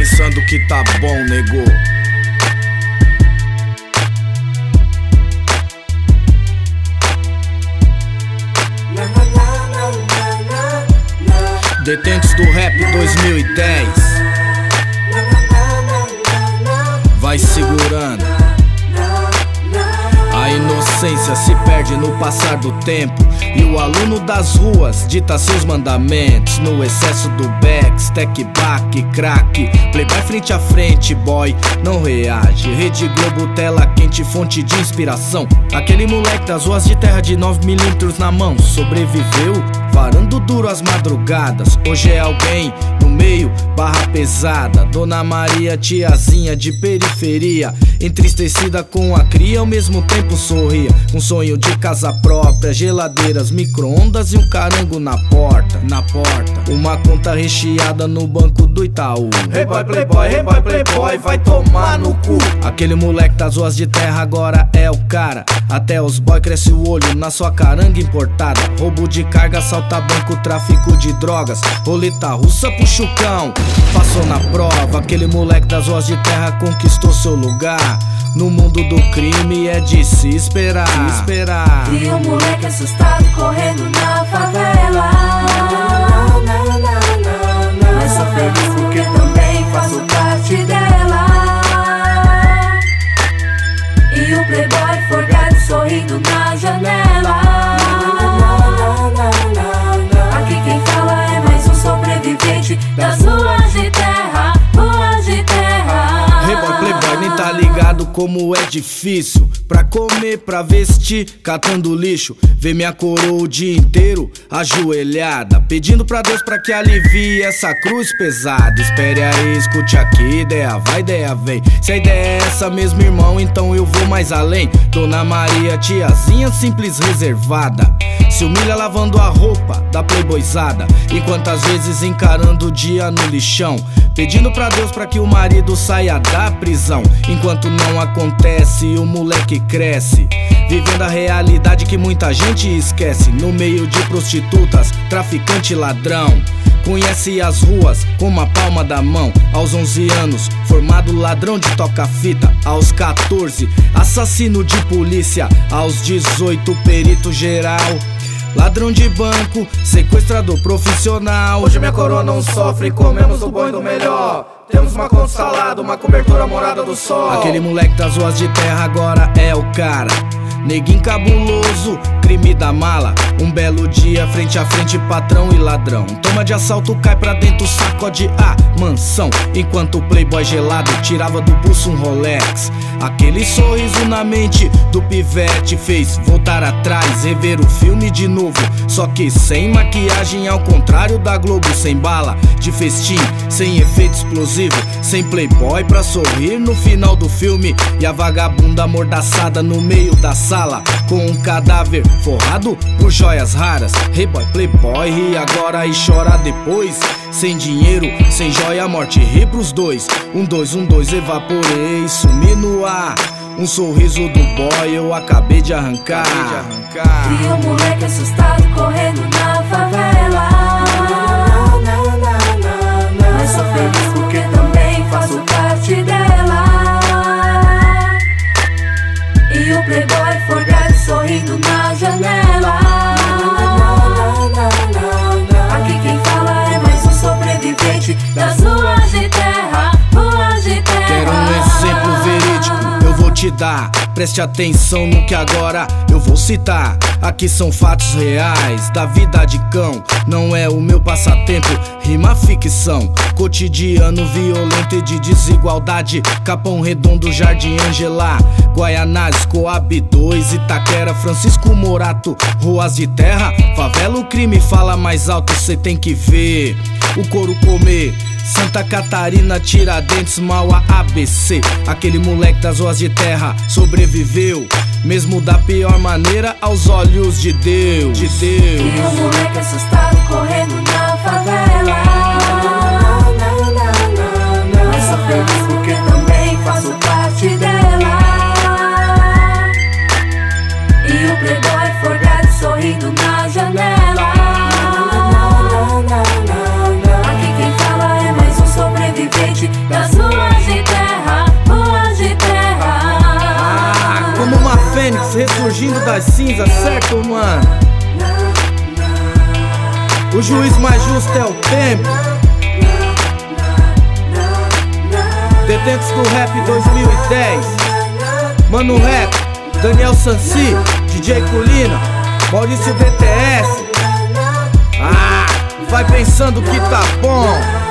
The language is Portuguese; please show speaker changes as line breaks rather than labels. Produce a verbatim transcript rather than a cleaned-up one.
pensando que tá bom, nego. Detentos do Rap dois mil e dez. Vai segurando. A inocência se perde no passar do tempo, e o aluno das ruas dita seus mandamentos. No excesso do back, stack, back, crack, playboy frente a frente, boy não reage. Rede Globo, tela quente, fonte de inspiração. Aquele moleque das ruas de terra de nove milímetros na mão sobreviveu, varando duro as madrugadas. Hoje é alguém no meio, barra pesada. Dona Maria, tiazinha de periferia, entristecida com a cria, ao mesmo tempo sorria, com sonho de casa própria, geladeiras, micro-ondas e um carango na porta, na porta. Uma conta recheada no banco do Itaú. Hey boy, playboy, hey boy, playboy, vai tomar no cu. Aquele moleque das ruas de terra agora é o cara. Até os boy cresce o olho na sua caranga importada. Roubo de carga, assalta banco, tráfico de drogas, roleta russa pro chucão, passou na prova. Aquele moleque das ruas de terra conquistou seu lugar no mundo do crime, é de se esperar, se esperar.
E o moleque assustado correndo na favela, mas sou feliz porque também faço parte dela. E o playboy forgado sorrindo na janela. Aqui quem fala é mais um sobrevivente das ruas de terra, ruas de terra.
Hey boy, playboy, nem tá ligado como é difícil pra comer, pra vestir, catando lixo. Ver minha coroa o dia inteiro ajoelhada, pedindo pra Deus pra que alivie essa cruz pesada. Espere aí, escute aqui, ideia vai, ideia vem. Se a ideia é essa mesmo, irmão, então eu vou mais além. Dona Maria, tiazinha simples, reservada, se humilha lavando a roupa da playboyzada, e quantas vezes encarando o dia no lixão, pedindo pra Deus pra que o marido saia da prisão. Enquanto não acontece, o moleque cresce, vivendo a realidade que muita gente esquece. No meio de prostitutas, traficante e ladrão, conhece as ruas como a palma da mão. Aos onze anos, formado ladrão de toca-fita. Aos quatorze, assassino de polícia. Aos dezoito, perito geral, ladrão de banco, sequestrador profissional. Hoje minha coroa não sofre, comemos do bom e do melhor. Temos uma conta salada, uma cobertura morada do sol. Aquele moleque das ruas de terra agora é o cara. Neguinho cabuloso, crime da mala. Um belo dia, frente a frente, patrão e ladrão. Toma de assalto, cai pra dentro, sacode a mansão. Enquanto o playboy gelado tirava do pulso um Rolex. Aquele sorriso na mente do pivete fez voltar atrás, rever o filme de novo, só que sem maquiagem, ao contrário da Globo. Sem bala de festim, sem efeito explosivo, sem playboy pra sorrir no final do filme. E a vagabunda amordaçada no meio da sala, com um cadáver forrado por joias raras. Hey boy, playboy, ri agora e chora depois. Sem dinheiro, sem joia, a morte ri pros dois. Um, dois, um, dois, evaporei, sumi no ar. Um sorriso do boy eu acabei de arrancar, acabei de arrancar.
E o moleque assustado correndo na favela, mas sou feliz porque também faço parte dela. E o playboy forgado sorrindo na janela. Aqui quem fala é mais um sobrevivente das ruas de terra, ruas de terra.
Quero um exemplo verídico, eu vou te dar. Preste atenção no que agora eu vou citar. Aqui são fatos reais da vida de cão. Não é o meu passatempo, rima ficção. Cotidiano violento e de desigualdade. Capão Redondo, Jardim Angela, Guaianazes, Coab dois, Itaquera, Francisco Morato. Ruas de terra, favela, o crime fala mais alto, cê tem que ver o couro comer. Santa Catarina, Tiradentes, Mauá, A B C. Aquele moleque das ruas de terra sobreviveu, mesmo da pior maneira, aos olhos de Deus, de Deus.
E o moleque assustado correndo na favela, mas sou feliz porque também faço parte dela. E o playboy forgado sorrindo na janela. Aqui quem fala é mais um sobrevivente das
das cinzas, certo, mano? O juiz mais justo é o tempo. Detentos do Rap dois mil e dez. Mano Rap, Daniel Sansi, D J Colina, Maurício B T S. Ah, vai pensando que tá bom.